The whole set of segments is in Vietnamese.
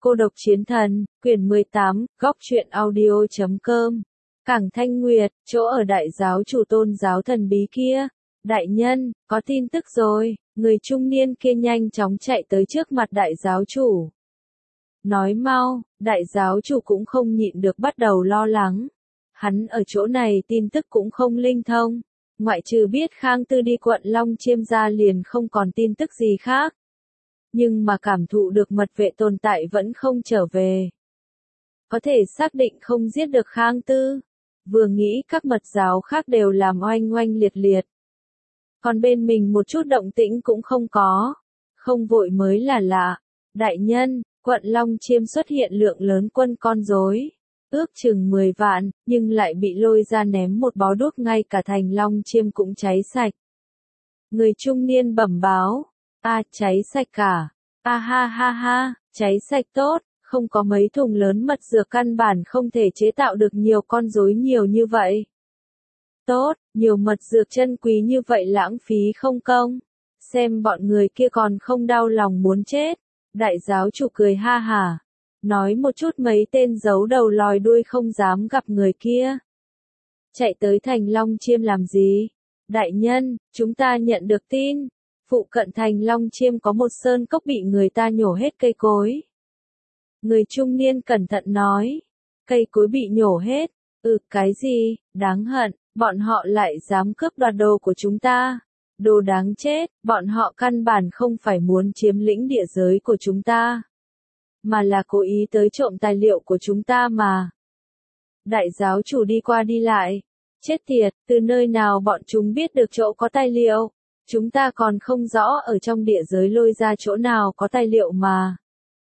Cô độc chiến thần, quyển 18, góc truyện audio.com. Cảng Thanh Nguyệt, chỗ ở đại giáo chủ tôn giáo thần bí kia. Đại nhân, có tin tức rồi, người trung niên kia nhanh chóng chạy tới trước mặt đại giáo chủ. Nói mau, đại giáo chủ cũng không nhịn được bắt đầu lo lắng. Hắn ở chỗ này tin tức cũng không linh thông. Ngoại trừ biết Khang Tư đi quận Long Chiêm ra liền không còn tin tức gì khác. Nhưng mà cảm thụ được mật vệ tồn tại vẫn không trở về. Có thể xác định không giết được Khang Tư. Vừa nghĩ các mật giáo khác đều làm oanh oanh liệt liệt. Còn bên mình một chút động tĩnh cũng không có. Không vội mới là lạ. Đại nhân, quận Long Chiêm xuất hiện lượng lớn quân con rối. Ước chừng 10 vạn, nhưng lại bị lôi ra ném một bó đuốc ngay cả thành Long Chiêm cũng cháy sạch. Người trung niên bẩm báo. Cháy sạch cả. Ha ha ha, cháy sạch tốt, không có mấy thùng lớn mật dược căn bản không thể chế tạo được nhiều con rối nhiều như vậy. Tốt, nhiều mật dược chân quý như vậy lãng phí không công. Xem bọn người kia còn không đau lòng muốn chết. Đại giáo chủ cười ha hả. Nói một chút mấy tên giấu đầu lòi đuôi không dám gặp người kia. Chạy tới thành Long Chiêm làm gì? Đại nhân, chúng ta nhận được tin. Phụ cận thành Long Chiêm có một sơn cốc bị người ta nhổ hết cây cối. Người trung niên cẩn thận nói. Cây cối bị nhổ hết. Cái gì, đáng hận, bọn họ lại dám cướp đoạt đồ của chúng ta. Đồ đáng chết, bọn họ căn bản không phải muốn chiếm lĩnh địa giới của chúng ta. Mà là cố ý tới trộm tài liệu của chúng ta mà. Đại giáo chủ đi qua đi lại. Chết tiệt, từ nơi nào bọn chúng biết được chỗ có tài liệu. Chúng ta còn không rõ ở trong địa giới lôi ra chỗ nào có tài liệu mà.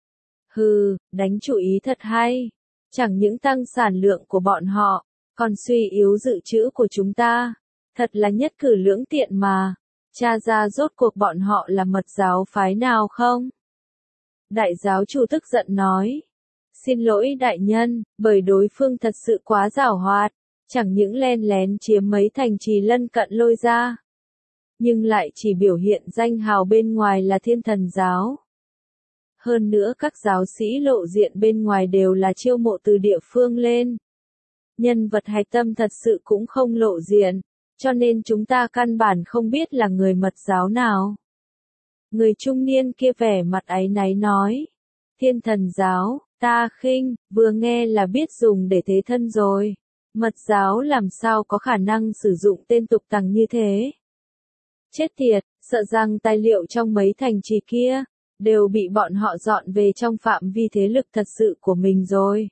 Đánh chủ ý thật hay. Chẳng những tăng sản lượng của bọn họ, còn suy yếu dự trữ của chúng ta. Thật là nhất cử lưỡng tiện mà. Tra ra rốt cuộc bọn họ là mật giáo phái nào không? Đại giáo chủ tức giận nói. Xin lỗi đại nhân, bởi đối phương thật sự quá giảo hoạt. Chẳng những len lén chiếm mấy thành trì lân cận lôi ra. Nhưng lại chỉ biểu hiện danh hào bên ngoài là Thiên Thần giáo. Hơn nữa các giáo sĩ lộ diện bên ngoài đều là chiêu mộ từ địa phương lên. Nhân vật hạch tâm thật sự cũng không lộ diện, cho nên chúng ta căn bản không biết là người mật giáo nào. Người trung niên kia vẻ mặt áy náy nói. Thiên Thần giáo, ta khinh, vừa nghe là biết dùng để thế thân rồi. Mật giáo làm sao có khả năng sử dụng tên tục tằng như thế. Chết tiệt, sợ rằng tài liệu trong mấy thành trì kia, đều bị bọn họ dọn về trong phạm vi thế lực thật sự của mình rồi.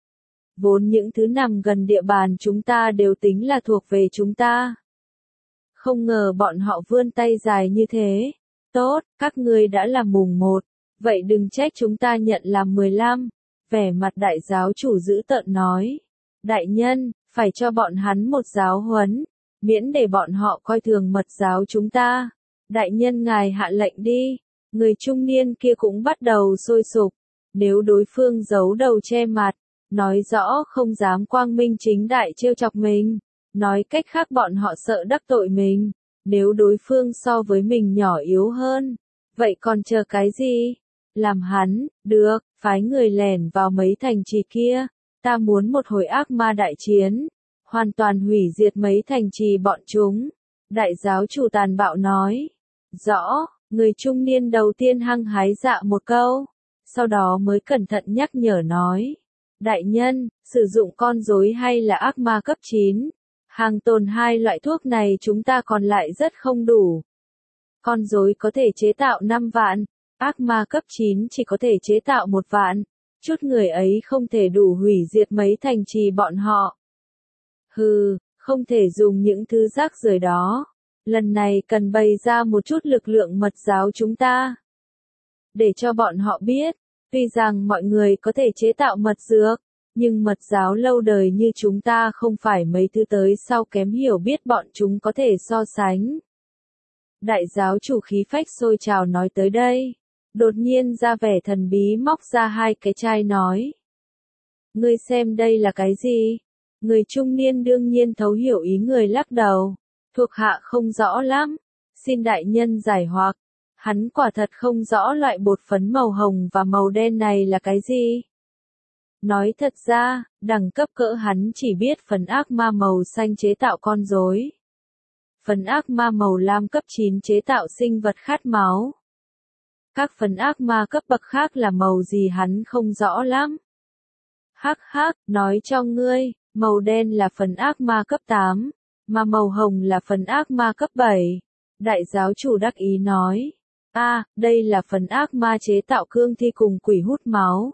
Vốn những thứ nằm gần địa bàn chúng ta đều tính là thuộc về chúng ta. Không ngờ bọn họ vươn tay dài như thế. Tốt, các ngươi đã làm mùng 1, vậy đừng trách chúng ta nhận làm 15. Vẻ mặt đại giáo chủ dữ tợn nói. Đại nhân, phải cho bọn hắn một giáo huấn. Miễn để bọn họ coi thường mật giáo chúng ta. Đại nhân ngài hạ lệnh đi. Người trung niên kia cũng bắt đầu sôi sục. Nếu đối phương giấu đầu che mặt, nói rõ không dám quang minh chính đại trêu chọc mình. Nói cách khác bọn họ sợ đắc tội mình. Nếu đối phương so với mình nhỏ yếu hơn, vậy còn chờ cái gì? Làm hắn, được, phái người lẻn vào mấy thành trì kia. Ta muốn một hồi ác ma đại chiến. Hoàn toàn hủy diệt mấy thành trì bọn chúng. Đại giáo chủ tàn bạo nói. Rõ, người trung niên đầu tiên hăng hái dạ một câu. Sau đó mới cẩn thận nhắc nhở nói. Đại nhân, sử dụng con rối hay là ác ma cấp 9? Hàng tồn hai loại thuốc này chúng ta còn lại rất không đủ. Con rối có thể chế tạo 5 vạn. Ác ma cấp 9 chỉ có thể chế tạo 1 vạn. Chút người ấy không thể đủ hủy diệt mấy thành trì bọn họ. Không thể dùng những thứ rác rưởi đó. Lần này cần bày ra một chút lực lượng mật giáo chúng ta. Để cho bọn họ biết, tuy rằng mọi người có thể chế tạo mật dược, nhưng mật giáo lâu đời như chúng ta không phải mấy thứ tới sau kém hiểu biết bọn chúng có thể so sánh. Đại giáo chủ khí phách sôi trào nói tới đây. Đột nhiên ra vẻ thần bí móc ra 2 cái chai nói. Ngươi xem đây là cái gì? Người trung niên đương nhiên thấu hiểu ý người lắc đầu. Thuộc hạ không rõ lắm. Xin đại nhân giải hoặc. Hắn quả thật không rõ loại bột phấn màu hồng và màu đen này là cái gì. Nói thật ra, đẳng cấp cỡ hắn chỉ biết phấn ác ma màu xanh chế tạo con rối. Phấn ác ma màu lam cấp 9 chế tạo sinh vật khát máu. Các phấn ác ma cấp bậc khác là màu gì hắn không rõ lắm. Hắc hắc, nói cho ngươi, màu đen là phấn ác ma cấp 8, mà màu hồng là phấn ác ma cấp 7. Đại giáo chủ đắc ý nói. Đây là phấn ác ma chế tạo cương thi cùng quỷ hút máu.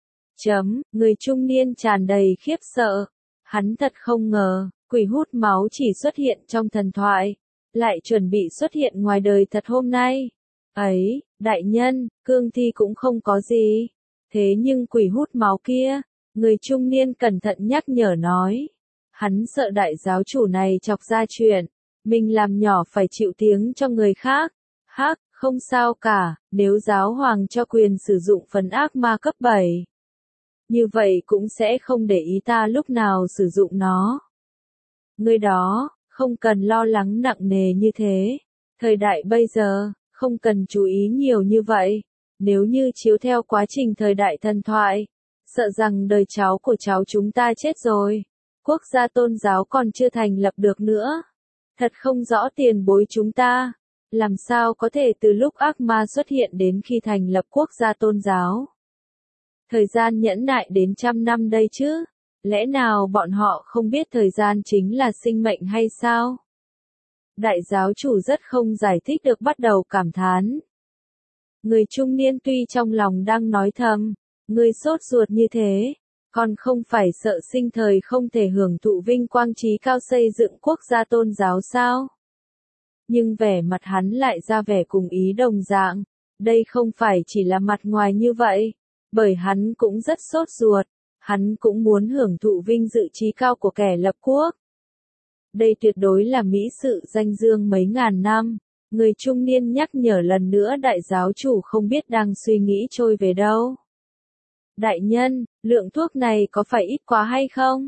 Người trung niên tràn đầy khiếp sợ. Hắn thật không ngờ, quỷ hút máu chỉ xuất hiện trong thần thoại, lại chuẩn bị xuất hiện ngoài đời thật hôm nay. Ấy, đại nhân, cương thi cũng không có gì. Thế nhưng quỷ hút máu kia, người trung niên cẩn thận nhắc nhở nói. Hắn sợ đại giáo chủ này chọc ra chuyện, mình làm nhỏ phải chịu tiếng cho người khác. Không sao cả, nếu giáo hoàng cho quyền sử dụng phấn ác ma cấp 7. Như vậy cũng sẽ không để ý ta lúc nào sử dụng nó. Người đó, không cần lo lắng nặng nề như thế. Thời đại bây giờ, không cần chú ý nhiều như vậy. Nếu như chiếu theo quá trình thời đại thần thoại, sợ rằng đời cháu của cháu chúng ta chết rồi. Quốc gia tôn giáo còn chưa thành lập được nữa. Thật không rõ tiền bối chúng ta. Làm sao có thể từ lúc ác ma xuất hiện đến khi thành lập quốc gia tôn giáo? Thời gian nhẫn nại đến 100 năm đây chứ? Lẽ nào bọn họ không biết thời gian chính là sinh mệnh hay sao? Đại giáo chủ rất không giải thích được bắt đầu cảm thán. Người trung niên tuy trong lòng đang nói thầm, người sốt ruột như thế, còn không phải sợ sinh thời không thể hưởng thụ vinh quang trí cao xây dựng quốc gia tôn giáo sao? Nhưng vẻ mặt hắn lại ra vẻ cùng ý đồng dạng, đây không phải chỉ là mặt ngoài như vậy, bởi hắn cũng rất sốt ruột, hắn cũng muốn hưởng thụ vinh dự trí cao của kẻ lập quốc. Đây tuyệt đối là mỹ sự danh dương mấy ngàn năm, người trung niên nhắc nhở lần nữa đại giáo chủ không biết đang suy nghĩ trôi về đâu. Đại nhân, lượng thuốc này có phải ít quá hay không?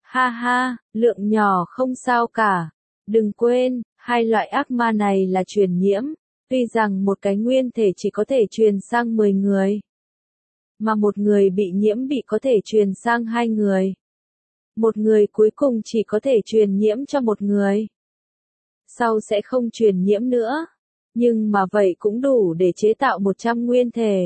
Lượng nhỏ không sao cả. Đừng quên, hai loại ác ma này là truyền nhiễm, tuy rằng một cái nguyên thể chỉ có thể truyền sang 10 người, mà một người bị nhiễm bị có thể truyền sang 2 người. Một người cuối cùng chỉ có thể truyền nhiễm cho một người. Sau sẽ không truyền nhiễm nữa. Nhưng mà vậy cũng đủ để chế tạo 100 nguyên thể.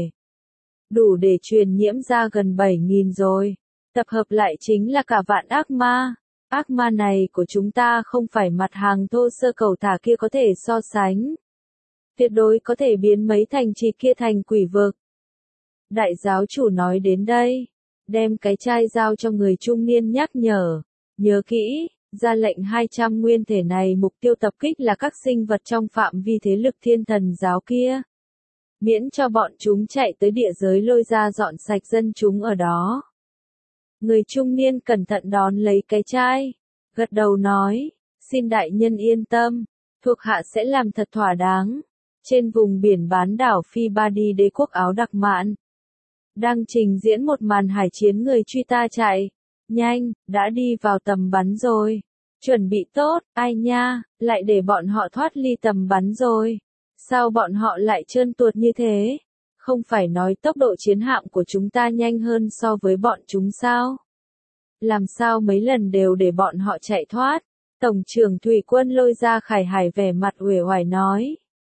Đủ để truyền nhiễm ra gần 7.000 rồi. Tập hợp lại chính là cả vạn ác ma. Ác ma này của chúng ta không phải mặt hàng thô sơ cầu thả kia có thể so sánh. Tuyệt đối có thể biến mấy thành trì kia thành quỷ vực. Đại giáo chủ nói đến đây, đem cái chai giao cho người trung niên nhắc nhở. Nhớ kỹ, ra lệnh 200 nguyên thể này mục tiêu tập kích là các sinh vật trong phạm vi thế lực thiên thần giáo kia. Miễn cho bọn chúng chạy tới địa giới lôi ra dọn sạch dân chúng ở đó. Người trung niên cẩn thận đón lấy cái chai, gật đầu nói, xin đại nhân yên tâm, thuộc hạ sẽ làm thật thỏa đáng. Trên vùng biển bán đảo Phi Ba Đi đế quốc áo đặc mạn, đang trình diễn một màn hải chiến người truy ta chạy. Nhanh, đã đi vào tầm bắn rồi. Chuẩn bị tốt, ai nha, lại để bọn họ thoát ly tầm bắn rồi. Sao bọn họ lại trơn tuột như thế? Không phải nói tốc độ chiến hạm của chúng ta nhanh hơn so với bọn chúng sao? Làm sao mấy lần đều để bọn họ chạy thoát? Tổng trưởng thủy quân lôi ra Khải Hải vẻ mặt uể oải nói.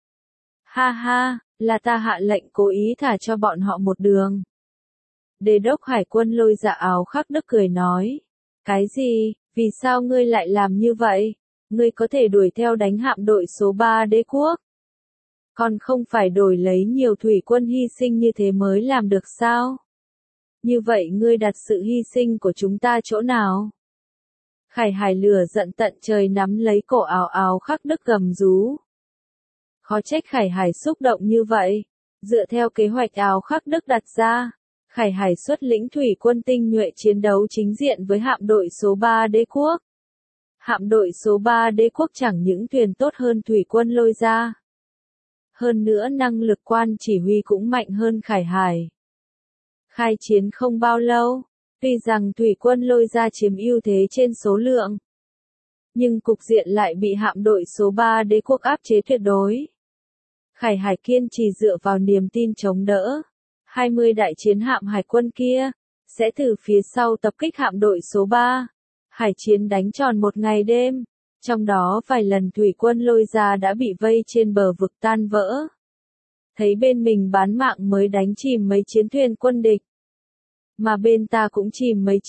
Là ta hạ lệnh cố ý thả cho bọn họ một đường. Đế đốc hải quân lôi dạ áo khắc đức cười nói. Cái gì, vì sao ngươi lại làm như vậy? Ngươi có thể đuổi theo đánh hạm đội số 3 đế quốc. Còn không phải đổi lấy nhiều thủy quân hy sinh như thế mới làm được sao? Như vậy ngươi đặt sự hy sinh của chúng ta chỗ nào? Khải Hải lửa giận tận trời nắm lấy cổ áo áo khắc đức gầm rú. Khó trách Khải Hải xúc động như vậy. Dựa theo kế hoạch áo khắc đức đặt ra, Khải Hải xuất lĩnh thủy quân tinh nhuệ chiến đấu chính diện với hạm đội số 3 đế quốc. Hạm đội số 3 đế quốc chẳng những thuyền tốt hơn thủy quân lôi ra. Hơn nữa năng lực quan chỉ huy cũng mạnh hơn Khải Hải. Khai chiến không bao lâu, tuy rằng thủy quân lôi ra chiếm ưu thế trên số lượng, nhưng cục diện lại bị hạm đội số 3 đế quốc áp chế tuyệt đối. Khải Hải kiên trì dựa vào niềm tin chống đỡ. 20 đại chiến hạm hải quân kia sẽ từ phía sau tập kích hạm đội số 3. Hải chiến đánh tròn một ngày đêm, trong đó vài lần thủy quân Lôi Gia đã bị vây trên bờ vực tan vỡ. Thấy bên mình bán mạng mới đánh chìm mấy chiến thuyền quân địch. Mà bên ta cũng chìm mấy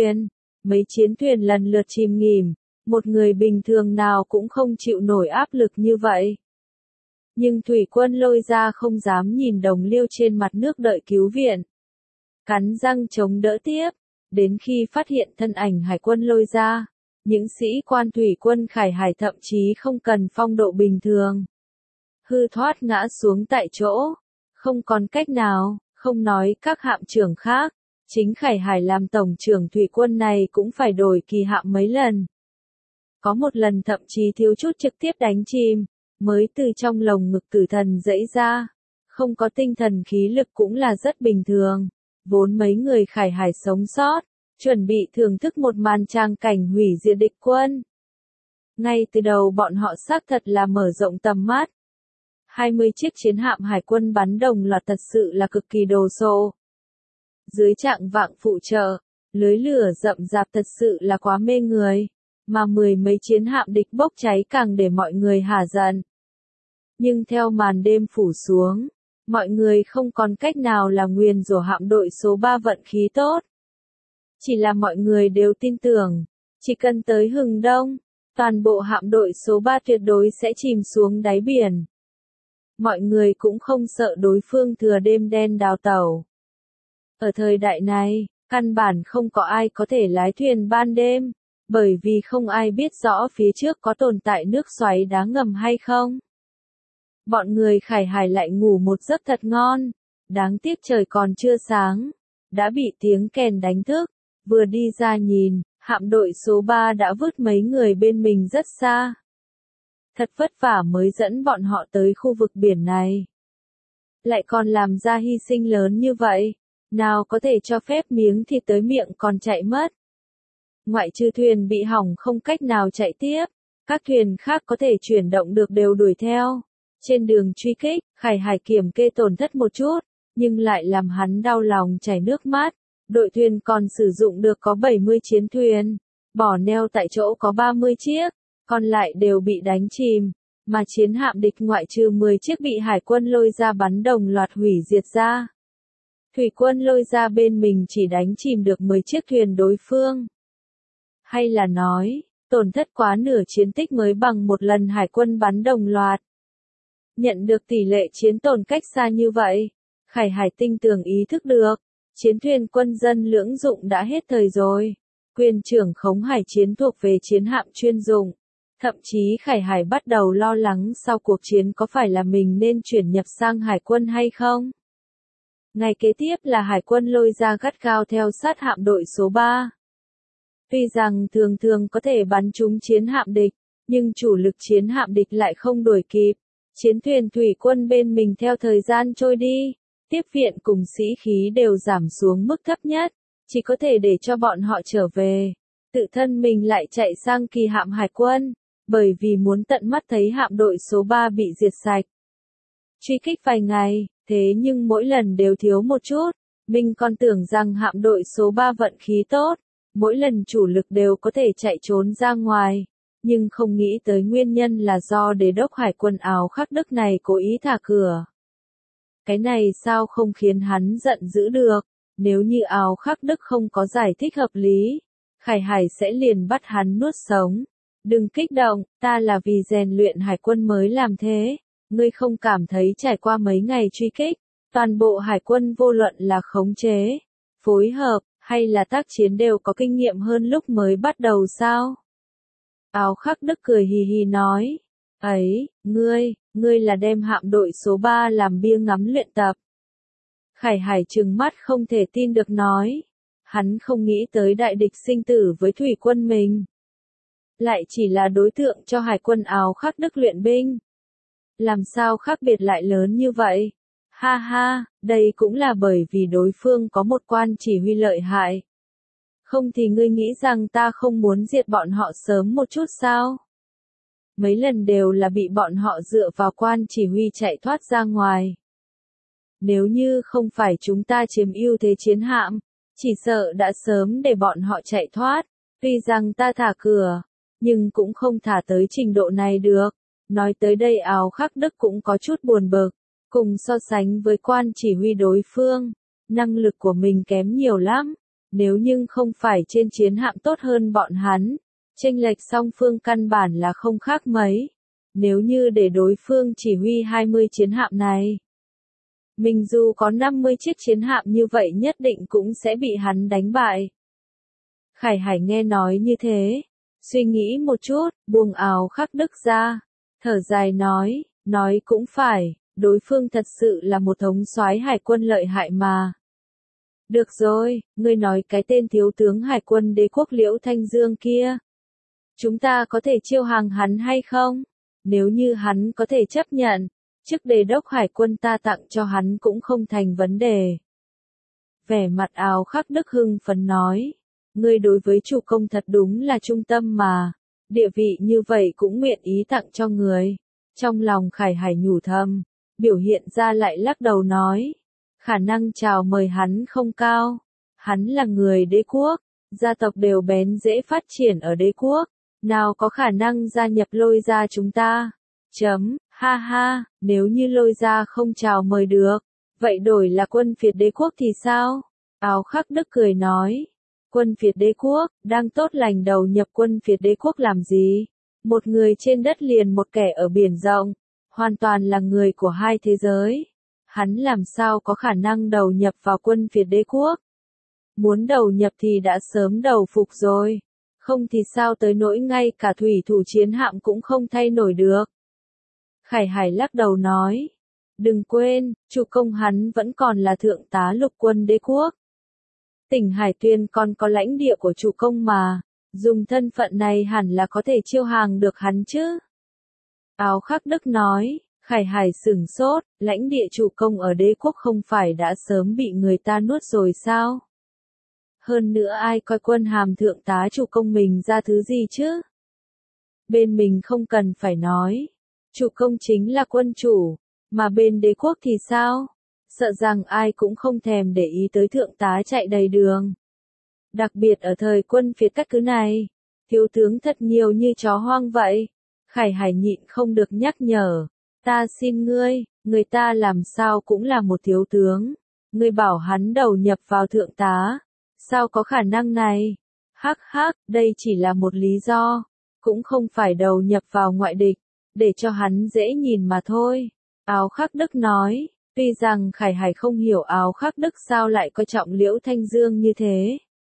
chiến thuyền lần lượt chìm nghỉm, một người bình thường nào cũng không chịu nổi áp lực như vậy. Nhưng thủy quân Lôi Gia không dám nhìn đồng liêu trên mặt nước đợi cứu viện. Cắn răng chống đỡ tiếp, đến khi phát hiện thân ảnh hải quân Lôi Gia, những sĩ quan thủy quân Khải Hải thậm chí không cần phong độ bình thường. Hư thoát ngã xuống tại chỗ, không còn cách nào, không nói các hạm trưởng khác, chính Khải Hải làm tổng trưởng thủy quân này cũng phải đổi kỳ hạm mấy lần. Có một lần thậm chí thiếu chút trực tiếp đánh chìm, mới từ trong lồng ngực tử thần dẫy ra, không có tinh thần khí lực cũng là rất bình thường, vốn mấy người Khải Hải sống sót, chuẩn bị thưởng thức một màn tràng cảnh hủy diệt địch quân. Ngay từ đầu bọn họ xác thật là mở rộng tầm mắt. 20 chiếc chiến hạm hải quân bắn đồng loạt thật sự là cực kỳ đồ sộ. Dưới trạng vạng phụ trợ, lưới lửa rậm rạp thật sự là quá mê người, mà mười mấy chiến hạm địch bốc cháy càng để mọi người hả giận. Nhưng theo màn đêm phủ xuống, mọi người không còn cách nào là nguyền rủa hạm đội số 3 vận khí tốt. Chỉ là mọi người đều tin tưởng, chỉ cần tới hừng đông, toàn bộ hạm đội số 3 tuyệt đối sẽ chìm xuống đáy biển. Mọi người cũng không sợ đối phương thừa đêm đen đào tẩu. Ở thời đại này, căn bản không có ai có thể lái thuyền ban đêm, bởi vì không ai biết rõ phía trước có tồn tại nước xoáy đá ngầm hay không. Bọn người Khải Hải lại ngủ một giấc thật ngon, đáng tiếc trời còn chưa sáng, đã bị tiếng kèn đánh thức, vừa đi ra nhìn, hạm đội số 3 đã vứt mấy người bên mình rất xa. Thật vất vả mới dẫn bọn họ tới khu vực biển này. Lại còn làm ra hy sinh lớn như vậy, nào có thể cho phép miếng thịt tới miệng còn chạy mất. Ngoại trừ thuyền bị hỏng không cách nào chạy tiếp, các thuyền khác có thể chuyển động được đều đuổi theo. Trên đường truy kích, Khải Hải kiểm kê tổn thất một chút, nhưng lại làm hắn đau lòng chảy nước mắt. Đội thuyền còn sử dụng được có 70 chiến thuyền, bỏ neo tại chỗ có 30 chiếc, còn lại đều bị đánh chìm, mà chiến hạm địch ngoại trừ 10 chiếc bị hải quân Lôi Gia bắn đồng loạt hủy diệt ra. Thủy quân Lôi Gia bên mình chỉ đánh chìm được 10 chiếc thuyền đối phương. Hay là nói, tổn thất quá nửa chiến tích mới bằng một lần hải quân bắn đồng loạt. Nhận được tỷ lệ chiến tổn cách xa như vậy, Khải Hải tinh tường ý thức được, chiến thuyền quân dân lưỡng dụng đã hết thời rồi. Quyền trưởng khống hải chiến thuộc về chiến hạm chuyên dụng. Thậm chí Khải Hải bắt đầu lo lắng sau cuộc chiến có phải là mình nên chuyển nhập sang hải quân hay không. Ngày kế tiếp là hải quân Lôi Gia gắt gao theo sát hạm đội số 3. Tuy rằng thường thường có thể bắn trúng chiến hạm địch, nhưng chủ lực chiến hạm địch lại không đuổi kịp. Chiến thuyền thủy quân bên mình theo thời gian trôi đi, tiếp viện cùng sĩ khí đều giảm xuống mức thấp nhất, chỉ có thể để cho bọn họ trở về. Tự thân mình lại chạy sang kỳ hạm hải quân, bởi vì muốn tận mắt thấy hạm đội số 3 bị diệt sạch. Truy kích vài ngày, thế nhưng mỗi lần đều thiếu một chút, mình còn tưởng rằng hạm đội số 3 vận khí tốt, mỗi lần chủ lực đều có thể chạy trốn ra ngoài, nhưng không nghĩ tới nguyên nhân là do đế đốc hải quân Áo Khắc Đức này cố ý thả cửa. Cái này sao không khiến hắn giận dữ được, nếu như Áo Khắc Đức không có giải thích hợp lý, Khải Hải sẽ liền bắt hắn nuốt sống. Đừng kích động, ta là vì rèn luyện hải quân mới làm thế, ngươi không cảm thấy trải qua mấy ngày truy kích, toàn bộ hải quân vô luận là khống chế, phối hợp, hay là tác chiến đều có kinh nghiệm hơn lúc mới bắt đầu sao? Áo Khắc Đức cười hì hì nói, ấy, ngươi là đem hạm đội số 3 làm bia ngắm luyện tập. Khải Hải trừng mắt không thể tin được nói, hắn không nghĩ tới đại địch sinh tử với thủy quân mình. Lại chỉ là đối tượng cho hải quân Áo Khắc Đức luyện binh. Làm sao khác biệt lại lớn như vậy? Ha ha, đây cũng là bởi vì đối phương có một quan chỉ huy lợi hại. Không thì ngươi nghĩ rằng ta không muốn diệt bọn họ sớm một chút sao? mấy lần đều là bị bọn họ dựa vào quan chỉ huy chạy thoát ra ngoài. Nếu như không phải chúng ta chiếm ưu thế chiến hạm, chỉ sợ đã sớm để bọn họ chạy thoát, tuy rằng ta thả cửa, nhưng cũng không thả tới trình độ này được. Nói tới đây Áo Khắc Đức cũng có chút buồn bực, cùng so sánh với quan chỉ huy đối phương, năng lực của mình kém nhiều lắm, nếu như không phải trên chiến hạm tốt hơn bọn hắn, chênh lệch song phương căn bản là không khác mấy. Nếu như để đối phương chỉ huy 20 chiến hạm này, mình dù có 50 chiếc chiến hạm như vậy nhất định cũng sẽ bị hắn đánh bại. Khải Hải nghe nói như thế, suy nghĩ một chút, buông Áo Khắc Đức ra, thở dài nói cũng phải, đối phương thật sự là một thống soái hải quân lợi hại mà. Được rồi, ngươi nói cái tên thiếu tướng hải quân đế quốc Liễu Thanh Dương kia. Chúng ta có thể chiêu hàng hắn hay không? Nếu như hắn có thể chấp nhận, chức đề đốc hải quân ta tặng cho hắn cũng không thành vấn đề. Vẻ mặt Áo Khắc Đức hưng phấn nói, ngươi đối với chủ công thật đúng là trung tâm mà, địa vị như vậy cũng nguyện ý tặng cho người. Trong lòng Khải Hải nhủ thầm, biểu hiện ra lại lắc đầu nói, khả năng chào mời hắn không cao. Hắn là người đế quốc, gia tộc đều bén dễ phát triển ở đế quốc, nào có khả năng gia nhập Lôi gia chúng ta. Ha ha, nếu như Lôi gia không chào mời được, vậy đổi là quân phiệt đế quốc thì sao? Áo Khắc Đức cười nói, quân phiệt đế quốc, đang tốt lành đầu nhập quân phiệt đế quốc làm gì? Một người trên đất liền một kẻ ở biển rộng, hoàn toàn là người của hai thế giới. Hắn làm sao có khả năng đầu nhập vào quân phiệt đế quốc? Muốn đầu nhập thì đã sớm đầu phục rồi, không thì sao tới nỗi ngay cả thủy thủ chiến hạm cũng không thay nổi được. Khải Hải lắc đầu nói, đừng quên, chủ công hắn vẫn còn là thượng tá lục quân đế quốc. Tỉnh Hải Tuyên còn có lãnh địa của chủ công mà, dùng thân phận này hẳn là có thể chiêu hàng được hắn chứ. Áo Khắc Đức nói, Khải Hải sửng sốt, lãnh địa chủ công ở đế quốc không phải đã sớm bị người ta nuốt rồi sao? Hơn nữa ai coi quân hàm thượng tá chủ công mình ra thứ gì chứ? Bên mình không cần phải nói, chủ công chính là quân chủ, mà bên đế quốc thì sao? Sợ rằng ai cũng không thèm để ý tới thượng tá chạy đầy đường. Đặc biệt ở thời quân phiệt các thứ này, thiếu tướng thật nhiều như chó hoang vậy. Khải Hải nhịn không được nhắc nhở, ta xin ngươi, người ta làm sao cũng là một thiếu tướng. Ngươi bảo hắn đầu nhập vào thượng tá, sao có khả năng này? Hắc hắc, đây chỉ là một lý do, cũng không phải đầu nhập vào ngoại địch, để cho hắn dễ nhìn mà thôi. Áo Khắc Đức nói, tuy rằng Khải Hải không hiểu Áo Khắc Đức sao lại coi trọng Liễu Thanh Dương như thế.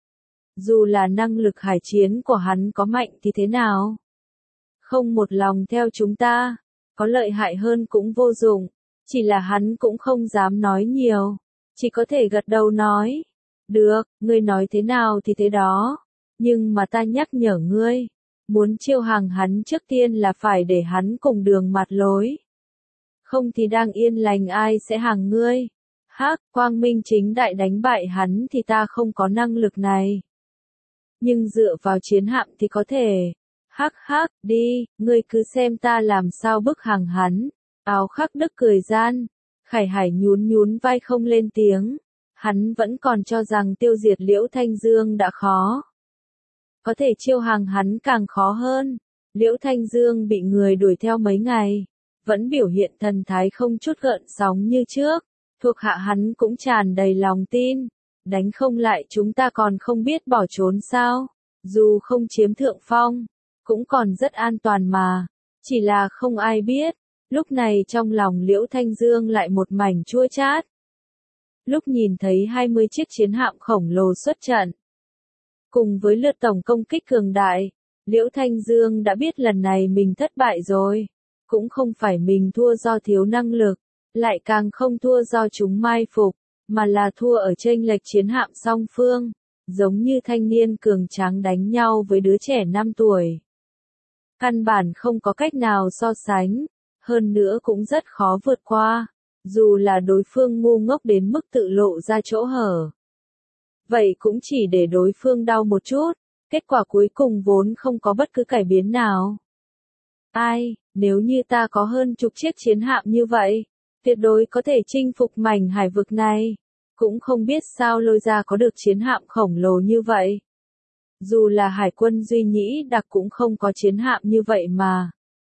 Dù là năng lực hải chiến của hắn có mạnh thì thế nào? Không một lòng theo chúng ta, có lợi hại hơn cũng vô dụng, chỉ là hắn cũng không dám nói nhiều, chỉ có thể gật đầu nói, được, ngươi nói thế nào thì thế đó, nhưng mà ta nhắc nhở ngươi, muốn chiêu hàng hắn trước tiên là phải để hắn cùng đường mặt lối. Không thì đang yên lành ai sẽ hàng ngươi. Hắc, quang minh chính đại đánh bại hắn thì ta không có năng lực này. Nhưng dựa vào chiến hạm thì có thể. Hắc hắc, đi, ngươi cứ xem ta làm sao bức hàng hắn. Áo Khắc Đức cười gian. Khải Hải nhún nhún vai không lên tiếng. Hắn vẫn còn cho rằng tiêu diệt Liễu Thanh Dương đã khó. Có thể chiêu hàng hắn càng khó hơn. Liễu Thanh Dương bị người đuổi theo mấy ngày, vẫn biểu hiện thần thái không chút gợn sóng như trước. Thuộc hạ hắn cũng tràn đầy lòng tin. Đánh không lại chúng ta còn không biết bỏ trốn sao. Dù không chiếm thượng phong, cũng còn rất an toàn mà. Chỉ là không ai biết. Lúc này trong lòng Liễu Thanh Dương lại một mảnh chua chát. Lúc nhìn thấy 20 chiếc chiến hạm khổng lồ xuất trận, cùng với lượt tổng công kích cường đại, Liễu Thanh Dương đã biết lần này mình thất bại rồi. Cũng không phải mình thua do thiếu năng lực, lại càng không thua do chúng mai phục, mà là thua ở chênh lệch chiến hạm song phương, giống như thanh niên cường tráng đánh nhau với đứa trẻ 5 tuổi. Căn bản không có cách nào so sánh, hơn nữa cũng rất khó vượt qua, dù là đối phương ngu ngốc đến mức tự lộ ra chỗ hở. Vậy cũng chỉ để đối phương đau một chút, kết quả cuối cùng vốn không có bất cứ cải biến nào. Ai, nếu như ta có hơn chục chiếc chiến hạm như vậy, tuyệt đối có thể chinh phục mảnh hải vực này. Cũng không biết sao Lôi Gia có được chiến hạm khổng lồ như vậy. Dù là hải quân Duy Nhĩ Đặc cũng không có chiến hạm như vậy mà.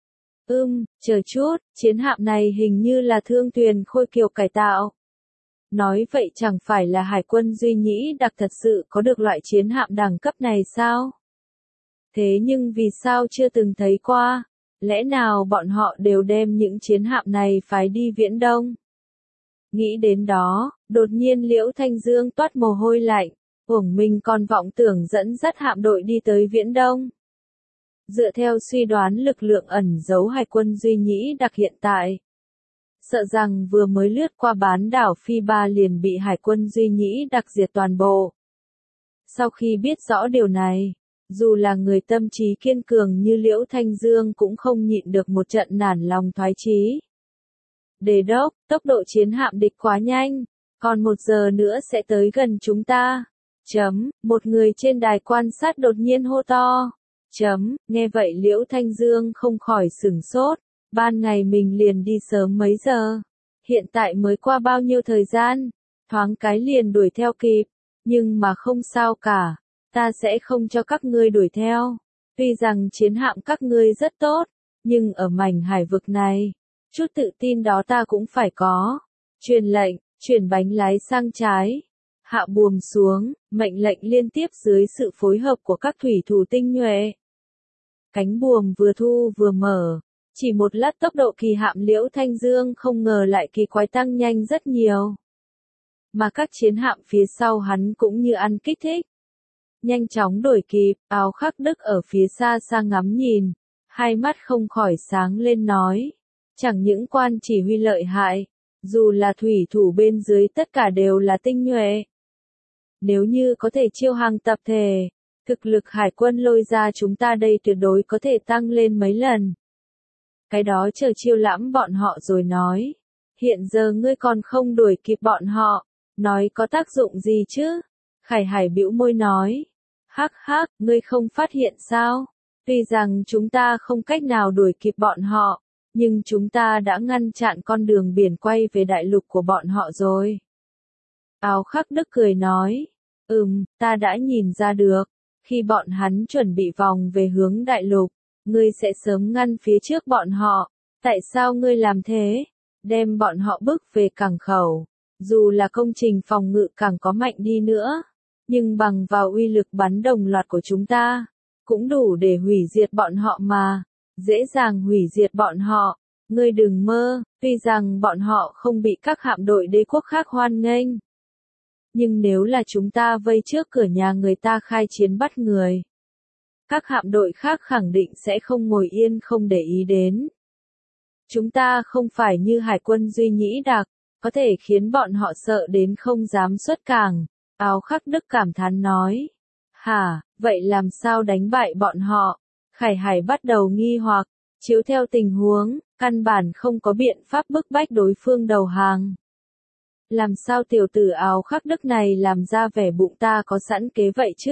Chờ chút, chiến hạm này hình như là Thương thuyền Khôi Kiều cải tạo. Nói vậy chẳng phải là hải quân Duy Nhĩ Đặc thật sự có được loại chiến hạm đẳng cấp này sao? Thế nhưng vì sao chưa từng thấy qua? Lẽ nào bọn họ đều đem những chiến hạm này phái đi Viễn Đông? Nghĩ đến đó, đột nhiên Liễu Thanh Dương toát mồ hôi lạnh, uổng mình còn vọng tưởng dẫn dắt hạm đội đi tới Viễn Đông. Dựa theo suy đoán lực lượng ẩn giấu hải quân Duy Nhĩ Đặc hiện tại, sợ rằng vừa mới lướt qua bán đảo Phi Ba liền bị hải quân Duy Nhĩ Đặc diệt toàn bộ. Sau khi biết rõ điều này, dù là người tâm trí kiên cường như Liễu Thanh Dương cũng không nhịn được một trận nản lòng thoái chí. Đề đốc, tốc độ chiến hạm địch quá nhanh, còn 1 giờ nữa sẽ tới gần chúng ta. Một người trên đài quan sát đột nhiên hô to. Nghe vậy Liễu Thanh Dương không khỏi sửng sốt, ban ngày mình liền đi sớm mấy giờ. Hiện tại mới qua bao nhiêu thời gian, thoáng cái liền đuổi theo kịp, nhưng mà không sao cả, ta sẽ không cho các ngươi đuổi theo. Tuy rằng chiến hạm các ngươi rất tốt, nhưng ở mảnh hải vực này, chút tự tin đó ta cũng phải có. Truyền lệnh, chuyển bánh lái sang trái. Hạ buồm xuống, mệnh lệnh liên tiếp dưới sự phối hợp của các thủy thủ tinh nhuệ. Cánh buồm vừa thu vừa mở, chỉ một lát tốc độ kỳ hạm Liễu Thanh Dương không ngờ lại kỳ quái tăng nhanh rất nhiều. Mà các chiến hạm phía sau hắn cũng như ăn kích thích. Nhanh chóng đuổi kịp, Áo Khắc Đức ở phía xa xa ngắm nhìn, hai mắt không khỏi sáng lên nói. Chẳng những quan chỉ huy lợi hại, dù là thủy thủ bên dưới tất cả đều là tinh nhuệ. Nếu như có thể chiêu hàng tập thể, thực lực hải quân Lôi Gia chúng ta đây tuyệt đối có thể tăng lên mấy lần. Cái đó chờ chiêu lãm bọn họ rồi nói. Hiện giờ ngươi còn không đuổi kịp bọn họ, nói có tác dụng gì chứ? Khải Hải bĩu môi nói. Hắc hắc, ngươi không phát hiện sao? Tuy rằng chúng ta không cách nào đuổi kịp bọn họ, nhưng chúng ta đã ngăn chặn con đường biển quay về đại lục của bọn họ rồi. Áo Khắc Đức cười nói. Ta đã nhìn ra được. Khi bọn hắn chuẩn bị vòng về hướng đại lục, ngươi sẽ sớm ngăn phía trước bọn họ. Tại sao ngươi làm thế? Đem bọn họ bước về cảng khẩu. Dù là công trình phòng ngự càng có mạnh đi nữa, nhưng bằng vào uy lực bắn đồng loạt của chúng ta, cũng đủ để hủy diệt bọn họ mà. Dễ dàng hủy diệt bọn họ. Ngươi đừng mơ, tuy rằng bọn họ không bị các hạm đội đế quốc khác hoan nghênh. Nhưng nếu là chúng ta vây trước cửa nhà người ta khai chiến bắt người, các hạm đội khác khẳng định sẽ không ngồi yên không để ý đến. Chúng ta không phải như hải quân Duy Nhĩ Đặc, có thể khiến bọn họ sợ đến không dám xuất cảng. Áo Khắc Đức cảm thán nói. Hả, vậy làm sao đánh bại bọn họ? Khải Hải bắt đầu nghi hoặc, chiếu theo tình huống, căn bản không có biện pháp bức bách đối phương đầu hàng. Làm sao tiểu tử Áo Khắc Đức này làm ra vẻ bụng ta có sẵn kế vậy chứ?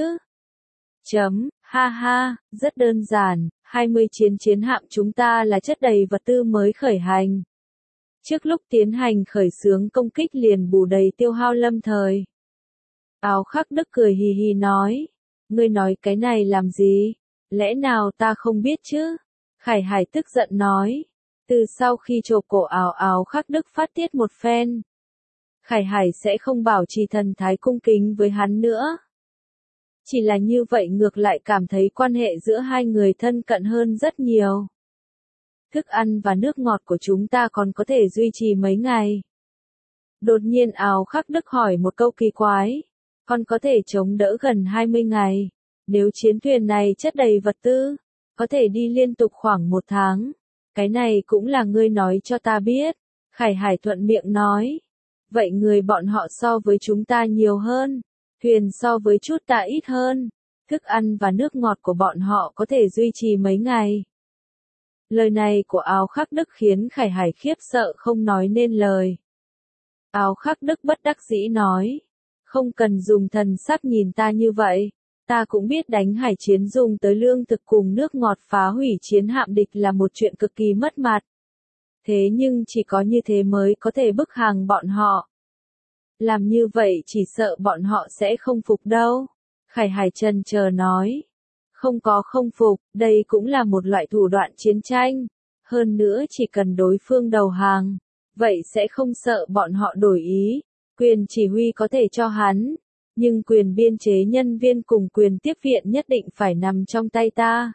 Ha ha, rất đơn giản, 20 chiến hạm chúng ta là chất đầy vật tư mới khởi hành. Trước lúc tiến hành khởi xướng công kích liền bù đầy tiêu hao lâm thời. Áo Khắc Đức cười hì hì nói. Ngươi nói cái này làm gì? Lẽ nào ta không biết chứ? Khải Hải tức giận nói. Từ sau khi chộp cổ Áo Khắc Đức phát tiết một phen, Khải Hải sẽ không bảo trì thần thái cung kính với hắn nữa. Chỉ là như vậy ngược lại cảm thấy quan hệ giữa hai người thân cận hơn rất nhiều. Thức ăn và nước ngọt của chúng ta còn có thể duy trì mấy ngày. Đột nhiên Áo Khắc Đức hỏi một câu kỳ quái. Còn có thể chống đỡ gần 20 ngày. Nếu chiến thuyền này chất đầy vật tư, có thể đi liên tục khoảng 1 tháng. Cái này cũng là ngươi nói cho ta biết. Khải Hải thuận miệng nói. Vậy người bọn họ so với chúng ta nhiều hơn. Thuyền so với chút ta ít hơn. Thức ăn và nước ngọt của bọn họ có thể duy trì mấy ngày. Lời này của Áo Khắc Đức khiến Khải Hải khiếp sợ không nói nên lời. Áo Khắc Đức bất đắc dĩ nói. Không cần dùng thần sắc nhìn ta như vậy. Ta cũng biết đánh hải chiến dùng tới lương thực cùng nước ngọt phá hủy chiến hạm địch là một chuyện cực kỳ mất mặt. Thế nhưng chỉ có như thế mới có thể bức hàng bọn họ. Làm như vậy chỉ sợ bọn họ sẽ không phục đâu. Khải Hải chần chờ nói. Không có không phục, đây cũng là một loại thủ đoạn chiến tranh. Hơn nữa chỉ cần đối phương đầu hàng, vậy sẽ không sợ bọn họ đổi ý. Quyền chỉ huy có thể cho hắn, nhưng quyền biên chế nhân viên cùng quyền tiếp viện nhất định phải nằm trong tay ta.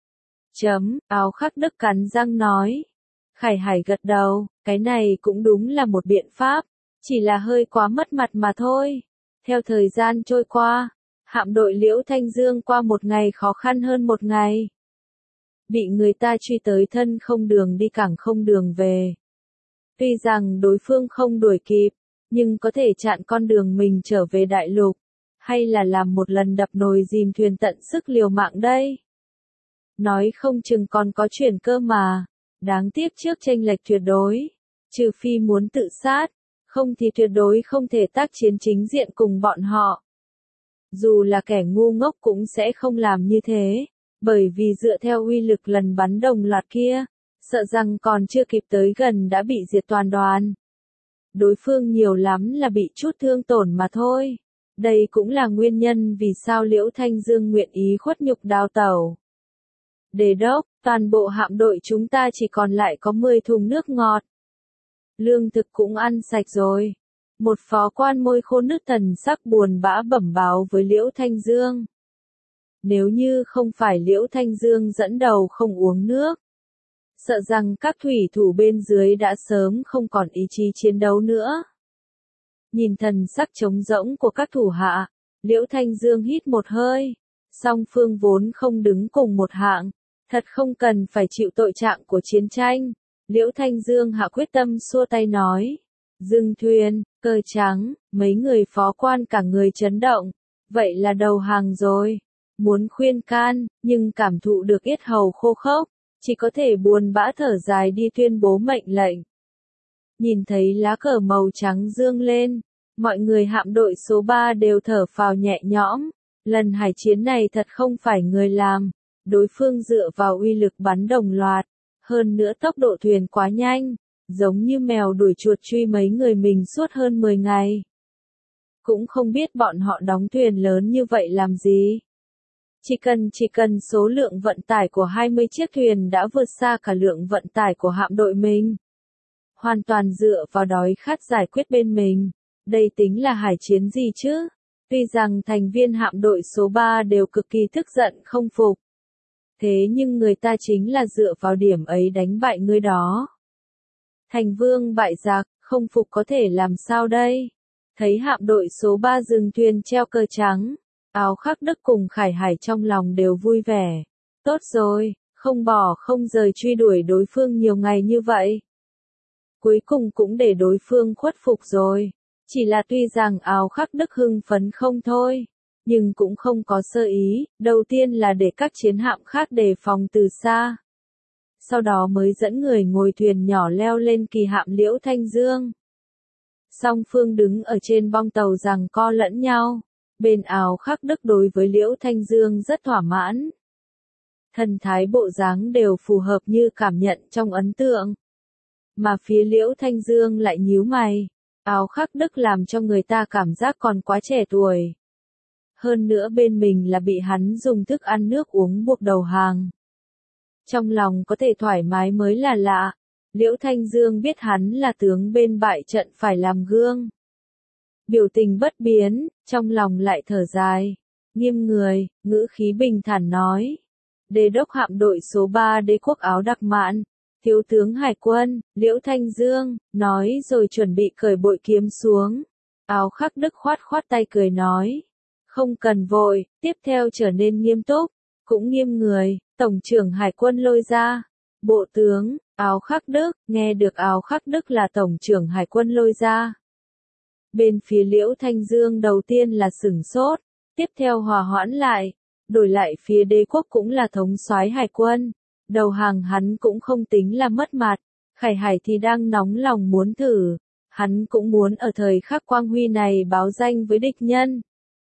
Áo Khắc Đức cắn răng nói. Khải Hải gật đầu, cái này cũng đúng là một biện pháp, chỉ là hơi quá mất mặt mà thôi. Theo thời gian trôi qua, hạm đội Liễu Thanh Dương qua một ngày khó khăn hơn một ngày. Bị người ta truy tới thân không đường đi cảng không đường về. Tuy rằng đối phương không đuổi kịp, nhưng có thể chặn con đường mình trở về đại lục, hay là làm một lần đập nồi dìm thuyền tận sức liều mạng đây. Nói không chừng còn có chuyển cơ mà, đáng tiếc trước chênh lệch tuyệt đối, trừ phi muốn tự sát, không thì tuyệt đối không thể tác chiến chính diện cùng bọn họ. Dù là kẻ ngu ngốc cũng sẽ không làm như thế, bởi vì dựa theo uy lực lần bắn đồng loạt kia, sợ rằng còn chưa kịp tới gần đã bị diệt toàn đoàn. Đối phương nhiều lắm là bị chút thương tổn mà thôi. Đây cũng là nguyên nhân vì sao Liễu Thanh Dương nguyện ý khuất nhục đào tẩu. Đề đốc, toàn bộ hạm đội chúng ta chỉ còn lại có 10 thùng nước ngọt. Lương thực cũng ăn sạch rồi. Một phó quan môi khô nứt thần sắc buồn bã bẩm báo với Liễu Thanh Dương. Nếu như không phải Liễu Thanh Dương dẫn đầu không uống nước, sợ rằng các thủy thủ bên dưới đã sớm không còn ý chí chiến đấu nữa. Nhìn thần sắc trống rỗng của các thủ hạ, Liễu Thanh Dương hít một hơi. Song phương vốn không đứng cùng một hạng, thật không cần phải chịu tội trạng của chiến tranh. Liễu Thanh Dương hạ quyết tâm xua tay nói. Dừng thuyền, cờ trắng, mấy người phó quan cả người chấn động. Vậy là đầu hàng rồi. Muốn khuyên can, nhưng cảm thụ được yết hầu khô khốc, chỉ có thể buồn bã thở dài đi tuyên bố mệnh lệnh. Nhìn thấy lá cờ màu trắng dương lên, mọi người hạm đội số 3 đều thở phào nhẹ nhõm. Lần hải chiến này thật không phải người làm, đối phương dựa vào uy lực bắn đồng loạt, hơn nữa tốc độ thuyền quá nhanh, giống như mèo đuổi chuột truy mấy người mình suốt hơn 10 ngày. Cũng không biết bọn họ đóng thuyền lớn như vậy làm gì. Chỉ cần số lượng vận tải của 20 chiếc thuyền đã vượt xa cả lượng vận tải của hạm đội mình. Hoàn toàn dựa vào đói khát giải quyết bên mình. Đây tính là hải chiến gì chứ? Tuy rằng thành viên hạm đội số 3 đều cực kỳ tức giận không phục. Thế nhưng người ta chính là dựa vào điểm ấy đánh bại người đó. Thành vương bại giặc, không phục có thể làm sao đây? Thấy hạm đội số 3 dừng thuyền treo cờ trắng, Áo Khắc Đức cùng Khải Hải trong lòng đều vui vẻ. Tốt rồi, không bỏ không rời truy đuổi đối phương nhiều ngày như vậy. Cuối cùng cũng để đối phương khuất phục rồi. Chỉ là tuy rằng Áo Khắc Đức hưng phấn không thôi, nhưng cũng không có sơ ý. Đầu tiên là để các chiến hạm khác đề phòng từ xa. Sau đó mới dẫn người ngồi thuyền nhỏ leo lên kỳ hạm Liễu Thanh Dương. Song phương đứng ở trên bong tàu giằng co lẫn nhau. Bên Áo Khắc Đức đối với Liễu Thanh Dương rất thỏa mãn. Thần thái bộ dáng đều phù hợp như cảm nhận trong ấn tượng. Mà phía Liễu Thanh Dương lại nhíu mày. Áo Khắc Đức làm cho người ta cảm giác còn quá trẻ tuổi. Hơn nữa bên mình là bị hắn dùng thức ăn nước uống buộc đầu hàng. Trong lòng có thể thoải mái mới là lạ. Liễu Thanh Dương biết hắn là tướng bên bại trận phải làm gương. Biểu tình bất biến, trong lòng lại thở dài. Nghiêm người, ngữ khí bình thản nói. Đế đốc hạm đội số 3 đế quốc Áo Đặc Mạn, thiếu tướng hải quân, Liễu Thanh Dương, nói rồi chuẩn bị cởi bội kiếm xuống. Áo Khắc Đức khoát tay cười nói. Không cần vội, tiếp theo trở nên nghiêm túc, cũng nghiêm người, tổng trưởng hải quân lôi ra. Bộ tướng, Áo Khắc Đức, nghe được Áo Khắc Đức là tổng trưởng hải quân lôi ra. Bên phía Liễu Thanh Dương đầu tiên là sửng sốt, tiếp theo hòa hoãn lại, đổi lại phía đế quốc cũng là thống soái hải quân. Đầu hàng hắn cũng không tính là mất mặt, Khải Hải thì đang nóng lòng muốn thử, hắn cũng muốn ở thời khắc quang huy này báo danh với địch nhân.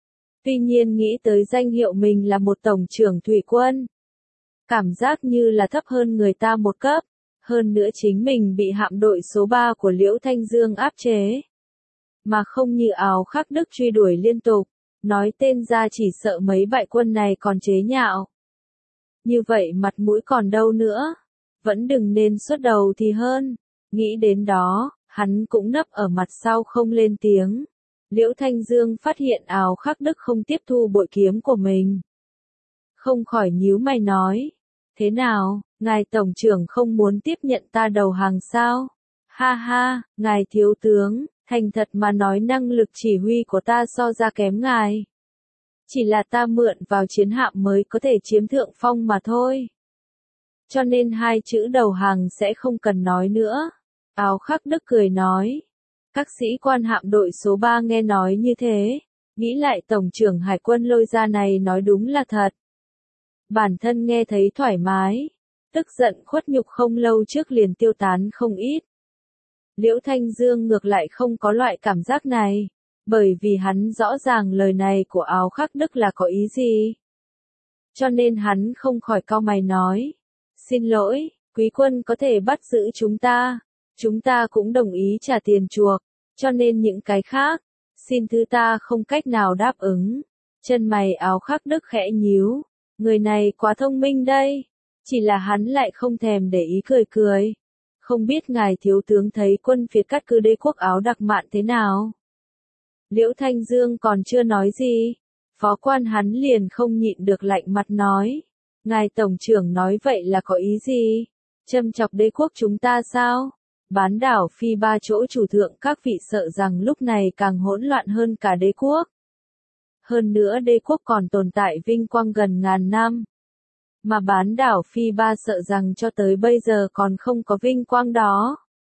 Tuy nhiên nghĩ tới danh hiệu mình là một tổng trưởng thủy quân. Cảm giác như là thấp hơn người ta một cấp. Hơn nữa chính mình bị hạm đội số 3 của Liễu Thanh Dương áp chế. Mà không như Áo Khắc Đức truy đuổi liên tục. Nói tên ra chỉ sợ mấy bại quân này còn chế nhạo. Như vậy mặt mũi còn đâu nữa. Vẫn đừng nên xuất đầu thì hơn. Nghĩ đến đó, hắn cũng nấp ở mặt sau không lên tiếng. Liễu Thanh Dương phát hiện Áo Khắc Đức không tiếp thu bội kiếm của mình. Không khỏi nhíu mày nói. Thế nào, ngài tổng trưởng không muốn tiếp nhận ta đầu hàng sao? Ha ha, ngài thiếu tướng, thành thật mà nói năng lực chỉ huy của ta so ra kém ngài. Chỉ là ta mượn vào chiến hạm mới có thể chiếm thượng phong mà thôi. Cho nên hai chữ đầu hàng sẽ không cần nói nữa. Áo Khắc Đức cười nói. Các sĩ quan hạm đội số 3 nghe nói như thế. Nghĩ lại tổng trưởng hải quân Lôi Gia này nói đúng là thật. Bản thân nghe thấy thoải mái. Tức giận khuất nhục không lâu trước liền tiêu tán không ít. Liễu Thanh Dương ngược lại không có loại cảm giác này. Bởi vì hắn rõ ràng lời này của Áo Khắc Đức là có ý gì. Cho nên hắn không khỏi cau mày nói. Xin lỗi, quý quân có thể bắt giữ chúng ta. Chúng ta cũng đồng ý trả tiền chuộc. Cho nên những cái khác, xin thứ ta không cách nào đáp ứng. Chân mày Áo Khắc Đức khẽ nhíu. Người này quá thông minh đây. Chỉ là hắn lại không thèm để ý cười cười. Không biết ngài thiếu tướng thấy quân phiệt cắt cứ đế quốc Áo Đặc Mạn thế nào? Liễu Thanh Dương còn chưa nói gì. Phó quan hắn liền không nhịn được lạnh mặt nói. Ngài tổng trưởng nói vậy là có ý gì? Châm chọc đế quốc chúng ta sao? Bán đảo Phi ba chỗ chủ thượng các vị sợ rằng lúc này càng hỗn loạn hơn cả đế quốc. Hơn nữa đế quốc còn tồn tại vinh quang gần ngàn năm. Mà bán đảo Phi ba sợ rằng cho tới bây giờ còn không có vinh quang đó.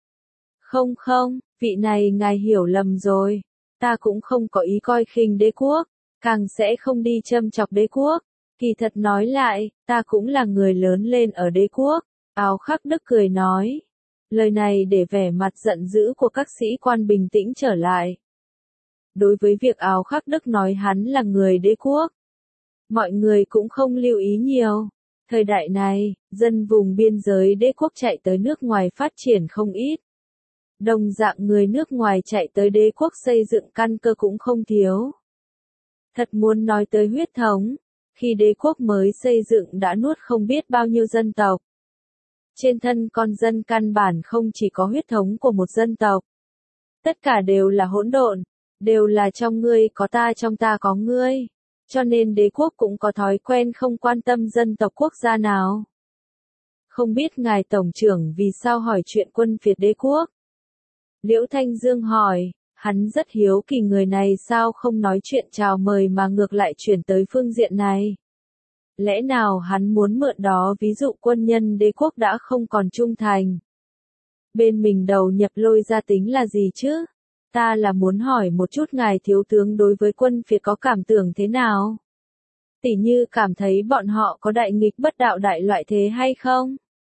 Không không, vị này ngài hiểu lầm rồi. Ta cũng không có ý coi khinh đế quốc, càng sẽ không đi châm chọc đế quốc. Kỳ thật nói lại, ta cũng là người lớn lên ở đế quốc. Áo Khắc Đức cười nói. Lời này để vẻ mặt giận dữ của các sĩ quan bình tĩnh trở lại. Đối với việc Áo Khắc Đức nói hắn là người đế quốc, mọi người cũng không lưu ý nhiều. Thời đại này, dân vùng biên giới đế quốc chạy tới nước ngoài phát triển không ít. Đồng dạng người nước ngoài chạy tới đế quốc xây dựng căn cơ cũng không thiếu. Thật muốn nói tới huyết thống, khi đế quốc mới xây dựng đã nuốt không biết bao nhiêu dân tộc. Trên thân con dân căn bản không chỉ có huyết thống của một dân tộc. Tất cả đều là hỗn độn, đều là trong ngươi có ta trong ta có ngươi. Cho nên đế quốc cũng có thói quen không quan tâm dân tộc quốc gia nào. Không biết ngài tổng trưởng vì sao hỏi chuyện quân phiệt đế quốc? Liễu Thanh Dương hỏi, hắn rất hiếu kỳ người này sao không nói chuyện chào mời mà ngược lại chuyển tới phương diện này. Lẽ nào hắn muốn mượn đó ví dụ quân nhân đế quốc đã không còn trung thành. Bên mình đầu nhập Lôi Gia tính là gì chứ? Ta là muốn hỏi một chút ngài thiếu tướng đối với quân phiệt có cảm tưởng thế nào? Tỉ như cảm thấy bọn họ có đại nghịch bất đạo đại loại thế hay không?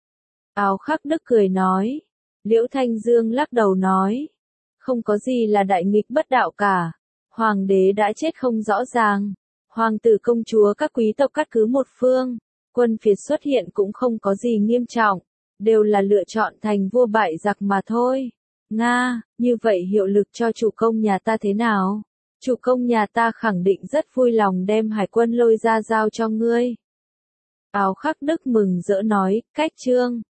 Áo Khắc Đức cười nói. Liễu Thanh Dương lắc đầu nói. Không có gì là đại nghịch bất đạo cả. Hoàng đế đã chết không rõ ràng. Hoàng tử công chúa các quý tộc cắt cứ một phương. Quân phiệt xuất hiện cũng không có gì nghiêm trọng. Đều là lựa chọn thành vua bại giặc mà thôi. Nga, như vậy hiệu lực cho chủ công nhà ta thế nào? Chủ công nhà ta khẳng định rất vui lòng đem hải quân Lôi Gia giao cho ngươi. Áo Khắc Đức mừng rỡ nói, cách chương.